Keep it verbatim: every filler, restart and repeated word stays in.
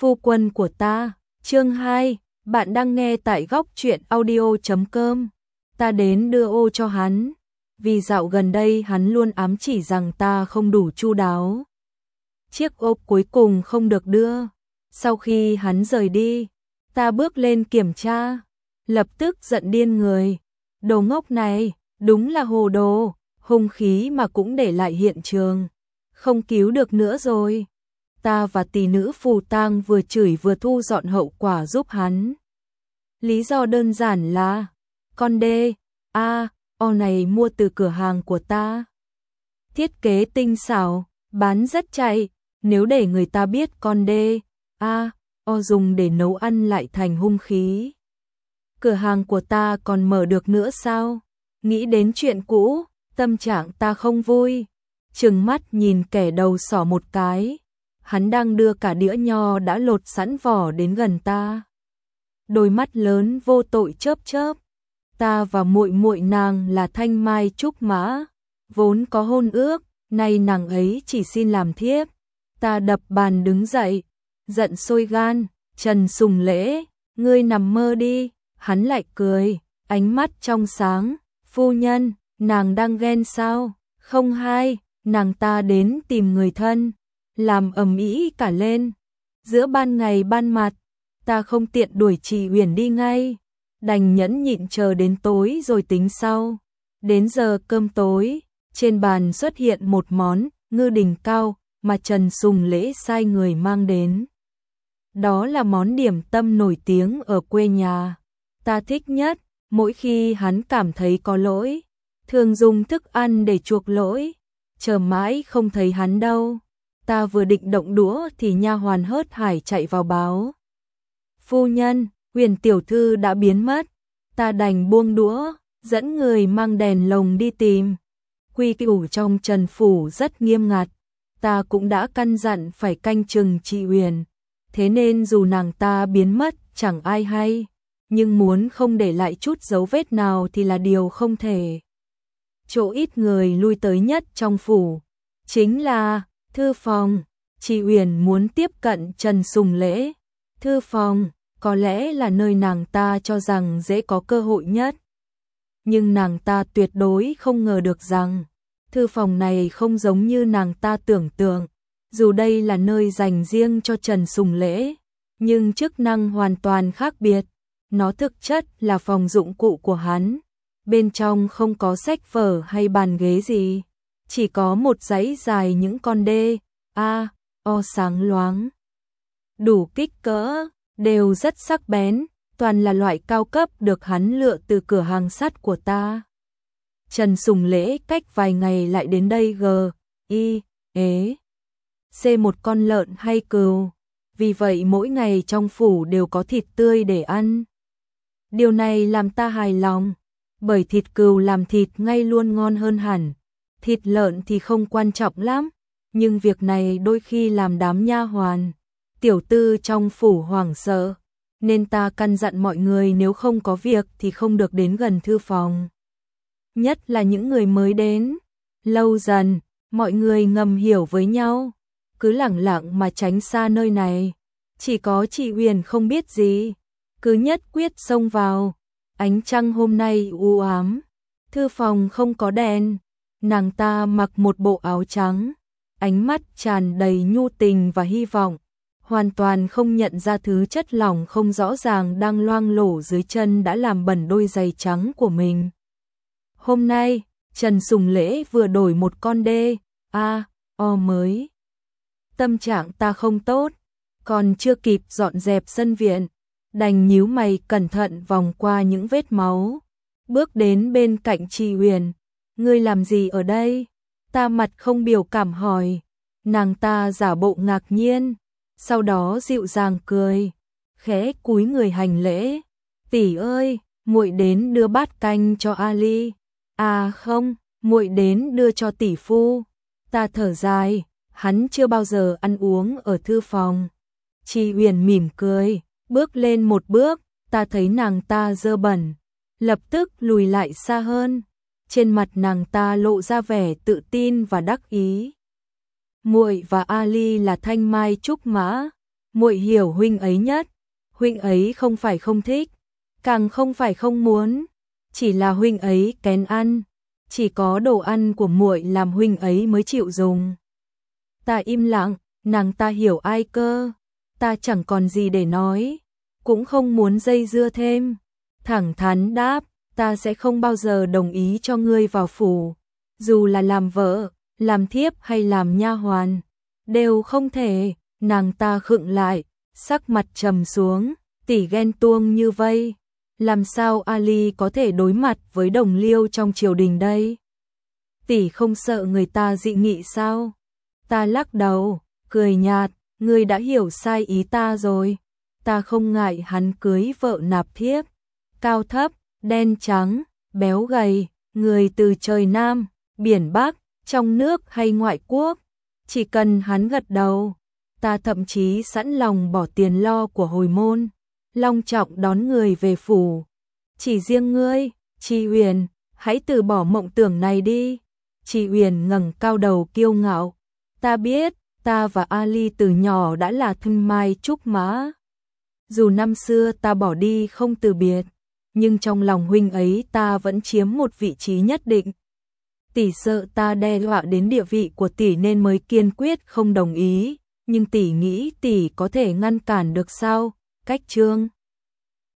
phu quân của ta. Chương hai, bạn đang nghe tại góc truyện audio chấm com. Ta đến đưa ô cho hắn, vì dạo gần đây hắn luôn ám chỉ rằng ta không đủ chu đáo. Chiếc ô cuối cùng không được đưa. Sau khi hắn rời đi, ta bước lên kiểm tra, lập tức giận điên người. Đồ ngốc này, đúng là hồ đồ, hung khí mà cũng để lại hiện trường. Không cứu được nữa rồi. Ta và tỷ nữ phù tang vừa chửi vừa thu dọn hậu quả giúp hắn. Lý do đơn giản là, con đê, a, o này mua từ cửa hàng của ta. Thiết kế tinh xảo, bán rất chạy, nếu để người ta biết con đê, a, o dùng để nấu ăn lại thành hung khí. Cửa hàng của ta còn mở được nữa sao? Nghĩ đến chuyện cũ, tâm trạng ta không vui. Trừng mắt nhìn kẻ đầu sỏ một cái. Hắn đang đưa cả đĩa nho đã lột sẵn vỏ đến gần ta. Đôi mắt lớn vô tội chớp chớp. Ta và muội muội nàng là Thanh Mai Trúc Mã, vốn có hôn ước, nay nàng ấy chỉ xin làm thiếp. Ta đập bàn đứng dậy, giận sôi gan. Trần Sùng Lễ, ngươi nằm mơ đi. Hắn lại cười, ánh mắt trong sáng. Phu nhân, nàng đang ghen sao? Không hay, nàng ta đến tìm người thân, làm ầm ĩ cả lên. Giữa ban ngày ban mặt, ta không tiện đuổi chị Uyển đi ngay, đành nhẫn nhịn chờ đến tối rồi tính sau. Đến giờ cơm tối, trên bàn xuất hiện một món ngư đình cao mà Trần Sùng Lễ sai người mang đến. Đó là món điểm tâm nổi tiếng ở quê nhà. Ta thích nhất, mỗi khi hắn cảm thấy có lỗi, thường dùng thức ăn để chuộc lỗi. Chờ mãi không thấy hắn đâu. Ta vừa định động đũa thì nha hoàn hớt hải chạy vào báo. Phu nhân, Huyền tiểu thư đã biến mất. Ta đành buông đũa, dẫn người mang đèn lồng đi tìm. Quy củ trong Trần phủ rất nghiêm ngặt. Ta cũng đã căn dặn phải canh chừng chị Huyền. Thế nên dù nàng ta biến mất chẳng ai hay, nhưng muốn không để lại chút dấu vết nào thì là điều không thể. Chỗ ít người lui tới nhất trong phủ chính là thư phòng. Chị Uyển muốn tiếp cận Trần Sùng Lễ. Thư phòng có lẽ là nơi nàng ta cho rằng dễ có cơ hội nhất. Nhưng nàng ta tuyệt đối không ngờ được rằng thư phòng này không giống như nàng ta tưởng tượng. Dù đây là nơi dành riêng cho Trần Sùng Lễ, nhưng chức năng hoàn toàn khác biệt. Nó thực chất là phòng dụng cụ của hắn. Bên trong không có sách vở hay bàn ghế gì, chỉ có một dãy dài những con đê, a, o sáng loáng. Đủ kích cỡ, đều rất sắc bén, toàn là loại cao cấp được hắn lựa từ cửa hàng sắt của ta. Trần Sùng Lễ cách vài ngày lại đến đây g, y, ế, c một con lợn hay cừu. Vì vậy mỗi ngày trong phủ đều có thịt tươi để ăn. Điều này làm ta hài lòng, bởi thịt cừu làm thịt ngay luôn ngon hơn hẳn. Thịt lợn thì không quan trọng lắm, nhưng việc này đôi khi làm đám nha hoàn, tiểu tư trong phủ hoảng sợ, nên ta căn dặn mọi người nếu không có việc thì không được đến gần thư phòng. Nhất là những người mới đến. Lâu dần, mọi người ngầm hiểu với nhau, cứ lẳng lặng mà tránh xa nơi này. Chỉ có chị Huyền không biết gì, cứ nhất quyết xông vào. Ánh trăng hôm nay u ám, thư phòng không có đèn. Nàng ta mặc một bộ áo trắng, ánh mắt tràn đầy nhu tình và hy vọng, hoàn toàn không nhận ra thứ chất lỏng không rõ ràng đang loang lổ dưới chân đã làm bẩn đôi giày trắng của mình. Hôm nay, Trần Sùng Lễ vừa đổi một con đê, a, o mới. Tâm trạng ta không tốt, còn chưa kịp dọn dẹp sân viện, đành nhíu mày cẩn thận vòng qua những vết máu, bước đến bên cạnh chị Huyền. Ngươi làm gì ở đây? Ta mặt không biểu cảm hỏi. Nàng ta giả bộ ngạc nhiên, sau đó dịu dàng cười, khẽ cúi người hành lễ. Tỷ ơi, muội đến đưa bát canh cho Ali. À không, muội đến đưa cho tỷ phu. Ta thở dài, hắn chưa bao giờ ăn uống ở thư phòng. Chị Huyền mỉm cười, bước lên một bước, ta thấy nàng ta dơ bẩn, lập tức lùi lại xa hơn. Trên mặt nàng ta lộ ra vẻ tự tin và đắc ý. Muội và Ali là Thanh Mai Trúc Mã, Muội hiểu huynh ấy nhất, huynh ấy không phải không thích, càng không phải không muốn, chỉ là huynh ấy kén ăn, chỉ có đồ ăn của muội làm huynh ấy mới chịu dùng. Ta im lặng, nàng ta hiểu ai cơ, ta chẳng còn gì để nói, cũng không muốn dây dưa thêm, thẳng thắn đáp, ta sẽ không bao giờ đồng ý cho ngươi vào phủ, dù là làm vợ, làm thiếp hay làm nha hoàn, đều không thể. Nàng ta khựng lại, sắc mặt trầm xuống, tỷ ghen tuông như vây, làm sao Ali có thể đối mặt với đồng liêu trong triều đình đây? Tỷ không sợ người ta dị nghị sao? Ta lắc đầu, cười nhạt, ngươi đã hiểu sai ý ta rồi, ta không ngại hắn cưới vợ nạp thiếp, cao thấp, đen trắng, béo gầy, người từ trời Nam, biển Bắc, trong nước hay ngoại quốc, chỉ cần hắn gật đầu. Ta thậm chí sẵn lòng bỏ tiền lo của hồi môn, long trọng đón người về phủ. Chỉ riêng ngươi, Chi Uyển, hãy từ bỏ mộng tưởng này đi. Chi Uyển ngẩng cao đầu kiêu ngạo. Ta biết, ta và Ali từ nhỏ đã là thân mai trúc mã. Dù năm xưa ta bỏ đi không từ biệt, nhưng trong lòng huynh ấy ta vẫn chiếm một vị trí nhất định. Tỷ sợ ta đe dọa đến địa vị của tỷ nên mới kiên quyết không đồng ý. Nhưng tỷ nghĩ tỷ có thể ngăn cản được sao? Cách Trương